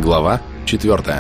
Глава 4.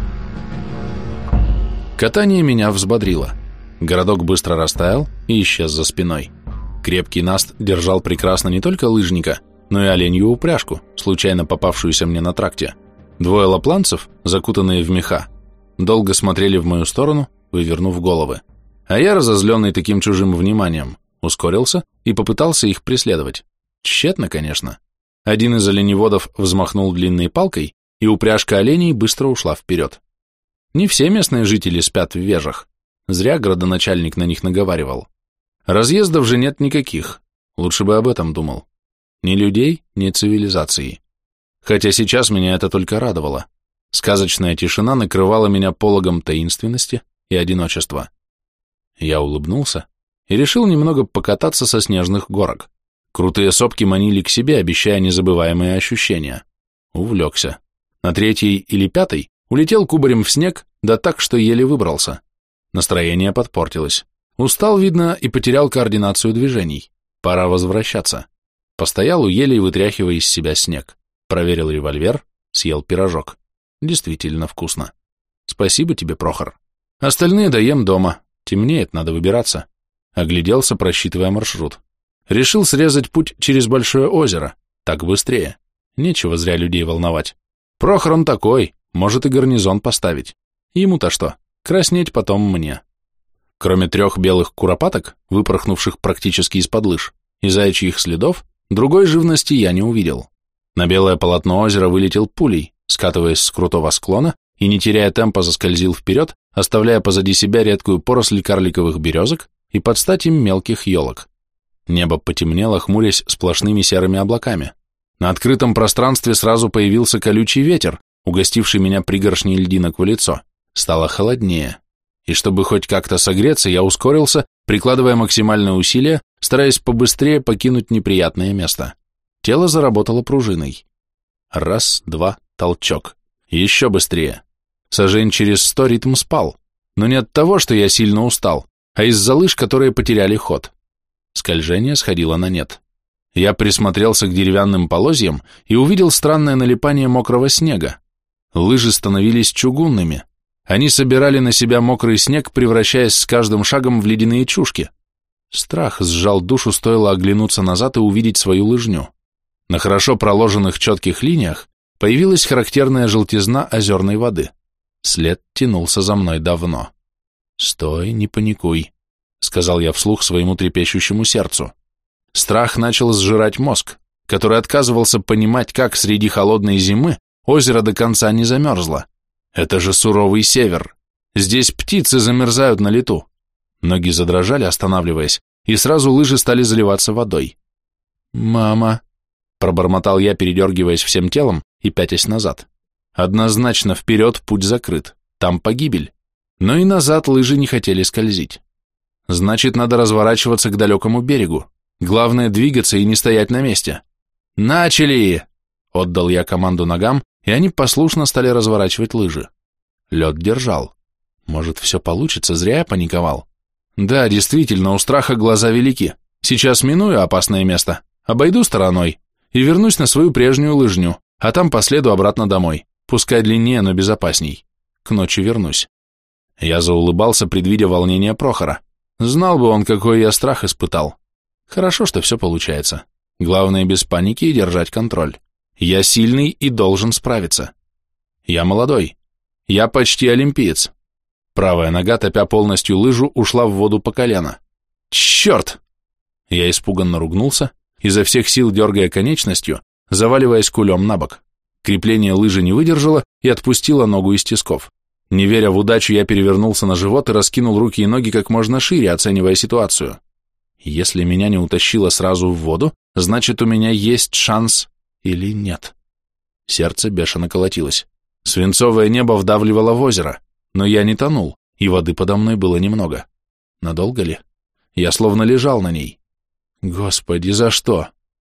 Катание меня взбодрило. Городок быстро растаял и исчез за спиной. Крепкий наст держал прекрасно не только лыжника, но и оленью упряжку, случайно попавшуюся мне на тракте. Двое лапландцев, закутанные в меха, долго смотрели в мою сторону, вывернув головы. А я, разозленный таким чужим вниманием, ускорился и попытался их преследовать. Тщетно, конечно. Один из оленеводов взмахнул длинной палкой, и упряжка оленей быстро ушла вперед. Не все местные жители спят в вежах. Зря градоначальник на них наговаривал. Разъездов же нет никаких. Лучше бы об этом думал. Ни людей, ни цивилизации. Хотя сейчас меня это только радовало. Сказочная тишина накрывала меня пологом таинственности и одиночества. Я улыбнулся и решил немного покататься со снежных горок. Крутые сопки манили к себе, обещая незабываемые ощущения. Увлекся. На третьей или пятой улетел кубарем в снег, да так, что еле выбрался. Настроение подпортилось. Устал, видно, и потерял координацию движений. Пора возвращаться. Постоял у елей, вытряхивая из себя снег. Проверил револьвер, съел пирожок. Действительно вкусно. Спасибо тебе, Прохор. Остальные доем дома. Темнеет, надо выбираться. Огляделся, просчитывая маршрут. Решил срезать путь через большое озеро. Так быстрее. Нечего зря людей волновать. Прохор он такой, может и гарнизон поставить. Ему-то что, краснеть потом мне. Кроме 3 белых куропаток, выпорхнувших практически из-под лыж, и заячьих следов, другой живности я не увидел. На белое полотно озера вылетел пулей, скатываясь с крутого склона и, не теряя темпа, заскользил вперед, оставляя позади себя редкую поросль карликовых березок и под стать им мелких елок. Небо потемнело, хмурясь сплошными серыми облаками. На открытом пространстве сразу появился колючий ветер, угостивший меня пригоршней льдинок в лицо. Стало холоднее. И чтобы хоть как-то согреться, я ускорился, прикладывая максимальное усилие, стараясь побыстрее покинуть неприятное место. Тело заработало пружиной. Раз, два, толчок. Еще быстрее. Сажень через 100 ритм спал. Но не от того, что я сильно устал, а из-за лыж, которые потеряли ход. Скольжение сходило на нет. Я присмотрелся к деревянным полозьям и увидел странное налипание мокрого снега. Лыжи становились чугунными. Они собирали на себя мокрый снег, превращаясь с каждым шагом в ледяные чушки. Страх сжал душу, стоило оглянуться назад и увидеть свою лыжню. На хорошо проложенных четких линиях появилась характерная желтизна озерной воды. След тянулся за мной давно. «Стой, не паникуй», — сказал я вслух своему трепещущему сердцу. Страх начал сжирать мозг, который отказывался понимать, как среди холодной зимы озеро до конца не замерзло. Это же суровый север. Здесь птицы замерзают на лету. Ноги задрожали, останавливаясь, и сразу лыжи стали заливаться водой. «Мама», — пробормотал я, передергиваясь всем телом и пятясь назад. Однозначно вперед путь закрыт, там погибель. Но и назад лыжи не хотели скользить. Значит, надо разворачиваться к далекому берегу. Главное двигаться и не стоять на месте. «Начали!» — отдал я команду ногам, и они послушно стали разворачивать лыжи. Лед держал. Может, все получится, зря я паниковал. Да, действительно, у страха глаза велики. Сейчас миную опасное место, обойду стороной и вернусь на свою прежнюю лыжню, а там последу обратно домой. Пускай длиннее, но безопасней. К ночи вернусь. Я заулыбался, предвидя волнение Прохора. Знал бы он, какой я страх испытал. Хорошо, что все получается. Главное, без паники и держать контроль. Я сильный и должен справиться. Я молодой. Я почти олимпиец. Правая нога, топя полностью лыжу, ушла в воду по колено. Черт! Я испуганно ругнулся, изо всех сил дергая конечностью, заваливаясь кулем на бок. Крепление лыжи не выдержало и отпустило ногу из тисков. Не веря в удачу, я перевернулся на живот и раскинул руки и ноги как можно шире, оценивая ситуацию. Если меня не утащило сразу в воду, значит, у меня есть шанс или нет. Сердце бешено колотилось. Свинцовое небо вдавливало в озеро, но я не тонул, и воды подо мной было немного. Надолго ли? Я словно лежал на ней. Господи, за что?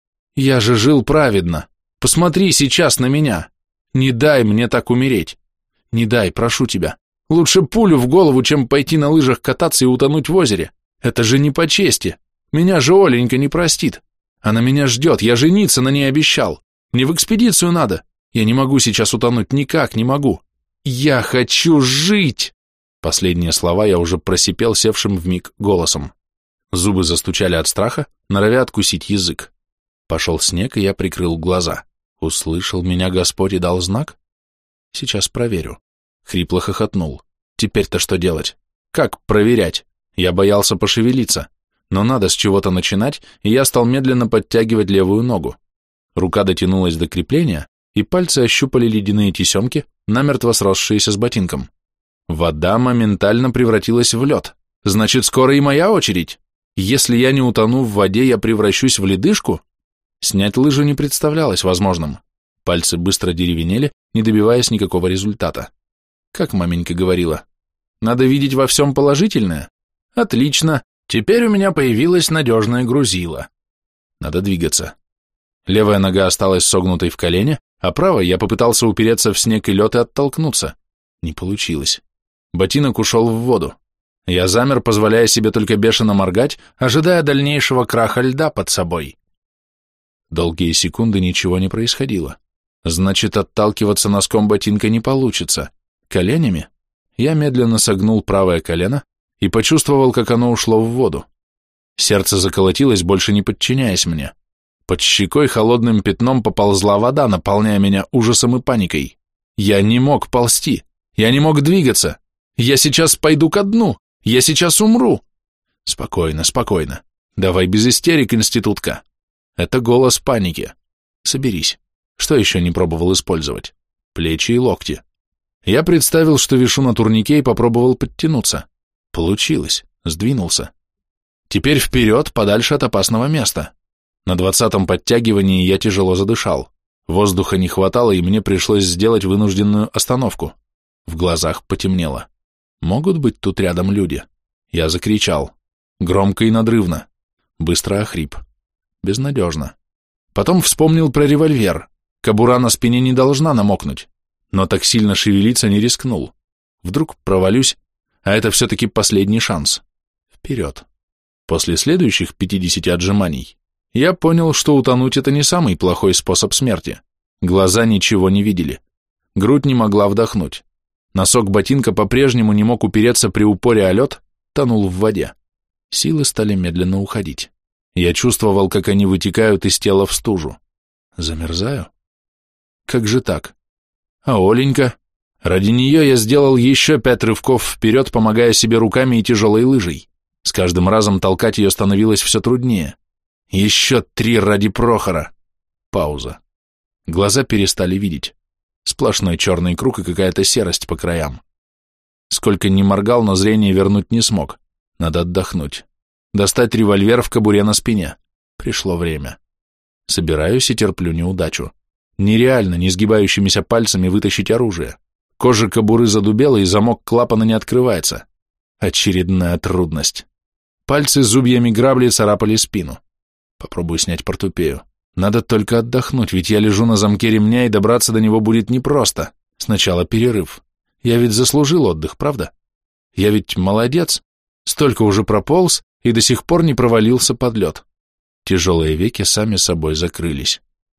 Я же жил праведно. Посмотри сейчас на меня. Не дай мне так умереть. Не дай, прошу тебя. Лучше пулю в голову, чем пойти на лыжах кататься и утонуть в озере. Это же не по чести. Меня же Оленька не простит. Она меня ждет, я жениться на ней обещал. Мне в экспедицию надо. Я не могу сейчас утонуть, никак не могу. Я хочу жить!» Последние слова я уже просипел севшим вмиг голосом. Зубы застучали от страха, норовя откусить язык. Пошел снег, и я прикрыл глаза. Услышал меня Господь и дал знак? Сейчас проверю. Хрипло хохотнул. Теперь-то что делать? Как проверять? Я боялся пошевелиться. Но надо с чего-то начинать, и я стал медленно подтягивать левую ногу. Рука дотянулась до крепления, и пальцы ощупали ледяные тесемки, намертво сросшиеся с ботинком. Вода моментально превратилась в лед. Значит, скоро и моя очередь. Если я не утону в воде, я превращусь в ледышку? Снять лыжу не представлялось возможным. Пальцы быстро деревенели, не добиваясь никакого результата. Как маменька говорила, надо видеть во всем положительное. Отлично, теперь у меня появилось надежное грузило. Надо двигаться. Левая нога осталась согнутой в колене, а правой я попытался упереться в снег и лед и оттолкнуться. Не получилось. Ботинок ушел в воду. Я замер, позволяя себе только бешено моргать, ожидая дальнейшего краха льда под собой. Долгие секунды ничего не происходило. Значит, отталкиваться носком ботинка не получится. Коленями? Я медленно согнул правое колено и почувствовал, как оно ушло в воду. Сердце заколотилось, больше не подчиняясь мне. Под щекой холодным пятном поползла вода, наполняя меня ужасом и паникой. Я не мог ползти, я не мог двигаться. Я сейчас пойду ко дну, я сейчас умру. Спокойно, спокойно. Давай без истерик, институтка. Это голос паники. Соберись. Что еще не пробовал использовать? Плечи и локти. Я представил, что вишу на турнике и попробовал подтянуться. Получилось. Сдвинулся. Теперь вперед, подальше от опасного места. На 20-м подтягивании я тяжело задышал. Воздуха не хватало, и мне пришлось сделать вынужденную остановку. В глазах потемнело. Могут быть тут рядом люди? Я закричал. Громко и надрывно. Быстро охрип. Безнадежно. Потом вспомнил про револьвер. Кобура на спине не должна намокнуть. Но так сильно шевелиться не рискнул. Вдруг провалюсь, а это все-таки последний шанс. Вперед. После следующих 50 отжиманий я понял, что утонуть — это не самый плохой способ смерти. Глаза ничего не видели. Грудь не могла вдохнуть. Носок ботинка по-прежнему не мог упереться при упоре о лед, тонул в воде. Силы стали медленно уходить. Я чувствовал, как они вытекают из тела в стужу. Замерзаю? Как же так? А Оленька? Ради нее я сделал еще 5 рывков вперед, помогая себе руками и тяжелой лыжей. С каждым разом толкать ее становилось все труднее. Еще 3 ради Прохора. Пауза. Глаза перестали видеть. Сплошной черный круг и какая-то серость по краям. Сколько ни моргал, но зрение вернуть не смог. Надо отдохнуть. Достать револьвер в кобуре на спине. Пришло время. Собираюсь и терплю неудачу. Нереально несгибающимися пальцами вытащить оружие. Кожа кобуры задубела, и замок клапана не открывается. Очередная трудность. Пальцы зубьями грабли царапали спину. Попробую снять портупею. Надо только отдохнуть, ведь я лежу на замке ремня, и добраться до него будет непросто. Сначала перерыв. Я ведь заслужил отдых, правда? Я ведь молодец. Столько уже прополз и до сих пор не провалился под лед. Тяжелые веки сами собой закрылись.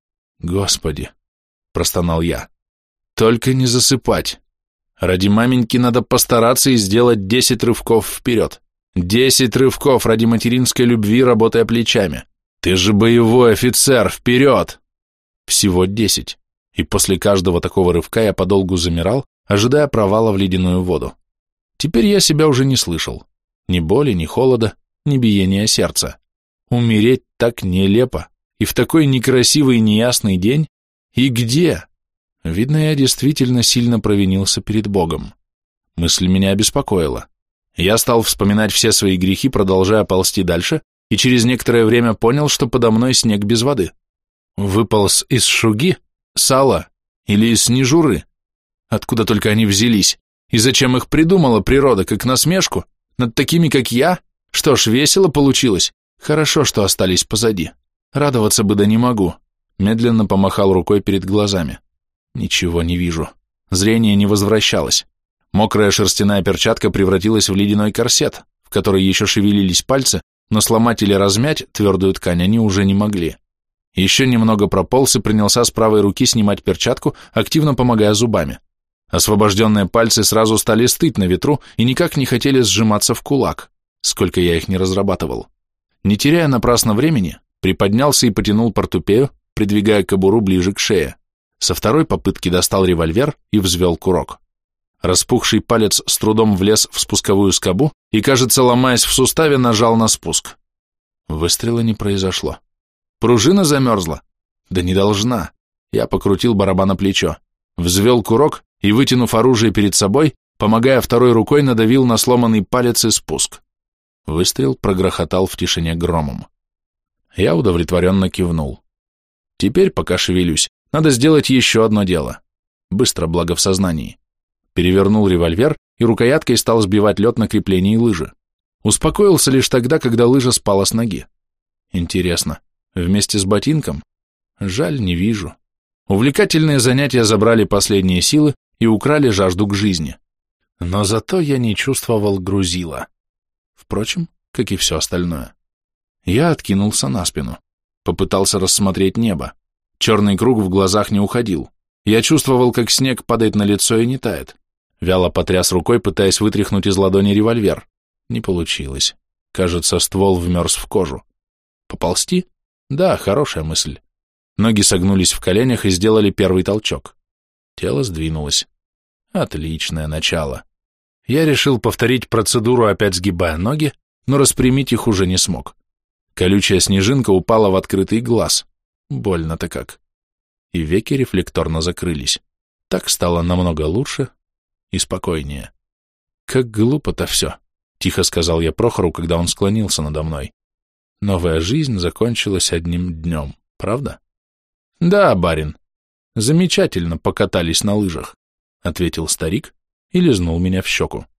Господи, простонал я. Только не засыпать. Ради маменьки надо постараться и сделать 10 рывков вперед. 10 рывков ради материнской любви, работая плечами. Ты же боевой офицер, вперед! Всего 10. И после каждого такого рывка я подолгу замирал, ожидая провала в ледяную воду. Теперь я себя уже не слышал. Ни боли, ни холода, ни биения сердца. Умереть так нелепо, и в такой некрасивый и неясный день. И где? Видно, я действительно сильно провинился перед Богом. Мысль меня обеспокоила. Я стал вспоминать все свои грехи, продолжая ползти дальше, и через некоторое время понял, что подо мной снег без воды. Выполз из шуги, сала или из снежуры. Откуда только они взялись? И зачем их придумала природа, как насмешку? Над такими, как я? Что ж, весело получилось. Хорошо, что остались позади. Радоваться бы да не могу. Медленно помахал рукой перед глазами. Ничего не вижу. Зрение не возвращалось. Мокрая шерстяная перчатка превратилась в ледяной корсет, в который еще шевелились пальцы, но сломать или размять твердую ткань они уже не могли. Еще немного прополз и принялся с правой руки снимать перчатку, активно помогая зубами. Освобожденные пальцы сразу стали стыть на ветру и никак не хотели сжиматься в кулак, сколько я их не разрабатывал. Не теряя напрасно времени, приподнялся и потянул портупею, придвигая кобуру ближе к шее. Со второй попытки достал револьвер и взвел курок. Распухший палец с трудом влез в спусковую скобу и, кажется, ломаясь в суставе, нажал на спуск. Выстрела не произошло. Пружина замерзла? Да не должна. Я покрутил барабан на плечо, взвел курок и, вытянув оружие перед собой, помогая второй рукой, надавил на сломанный палец и спуск. Выстрел прогрохотал в тишине громом. Я удовлетворенно кивнул. Теперь, пока шевелюсь, надо сделать еще одно дело. Быстро, благо в сознании. Перевернул револьвер и рукояткой стал сбивать лед на креплении лыжи. Успокоился лишь тогда, когда лыжа спала с ноги. Интересно, вместе с ботинком? Жаль, не вижу. Увлекательные занятия забрали последние силы и украли жажду к жизни. Но зато я не чувствовал грузила. Впрочем, как и все остальное. Я откинулся на спину. Попытался рассмотреть небо. Черный круг в глазах не уходил. Я чувствовал, как снег падает на лицо и не тает. Вяло потряс рукой, пытаясь вытряхнуть из ладони револьвер. Не получилось. Кажется, ствол вмерз в кожу. Поползти? Да, хорошая мысль. Ноги согнулись в коленях и сделали первый толчок. Тело сдвинулось. Отличное начало. Я решил повторить процедуру, опять сгибая ноги, но распрямить их уже не смог. Колючая снежинка упала в открытый глаз. Больно-то как. И веки рефлекторно закрылись. Так стало намного лучше и спокойнее. Как глупо-то все, тихо сказал я Прохору, когда он склонился надо мной. Новая жизнь закончилась одним днем, правда? Да, барин. Замечательно покатались на лыжах, ответил старик и лизнул меня в щеку.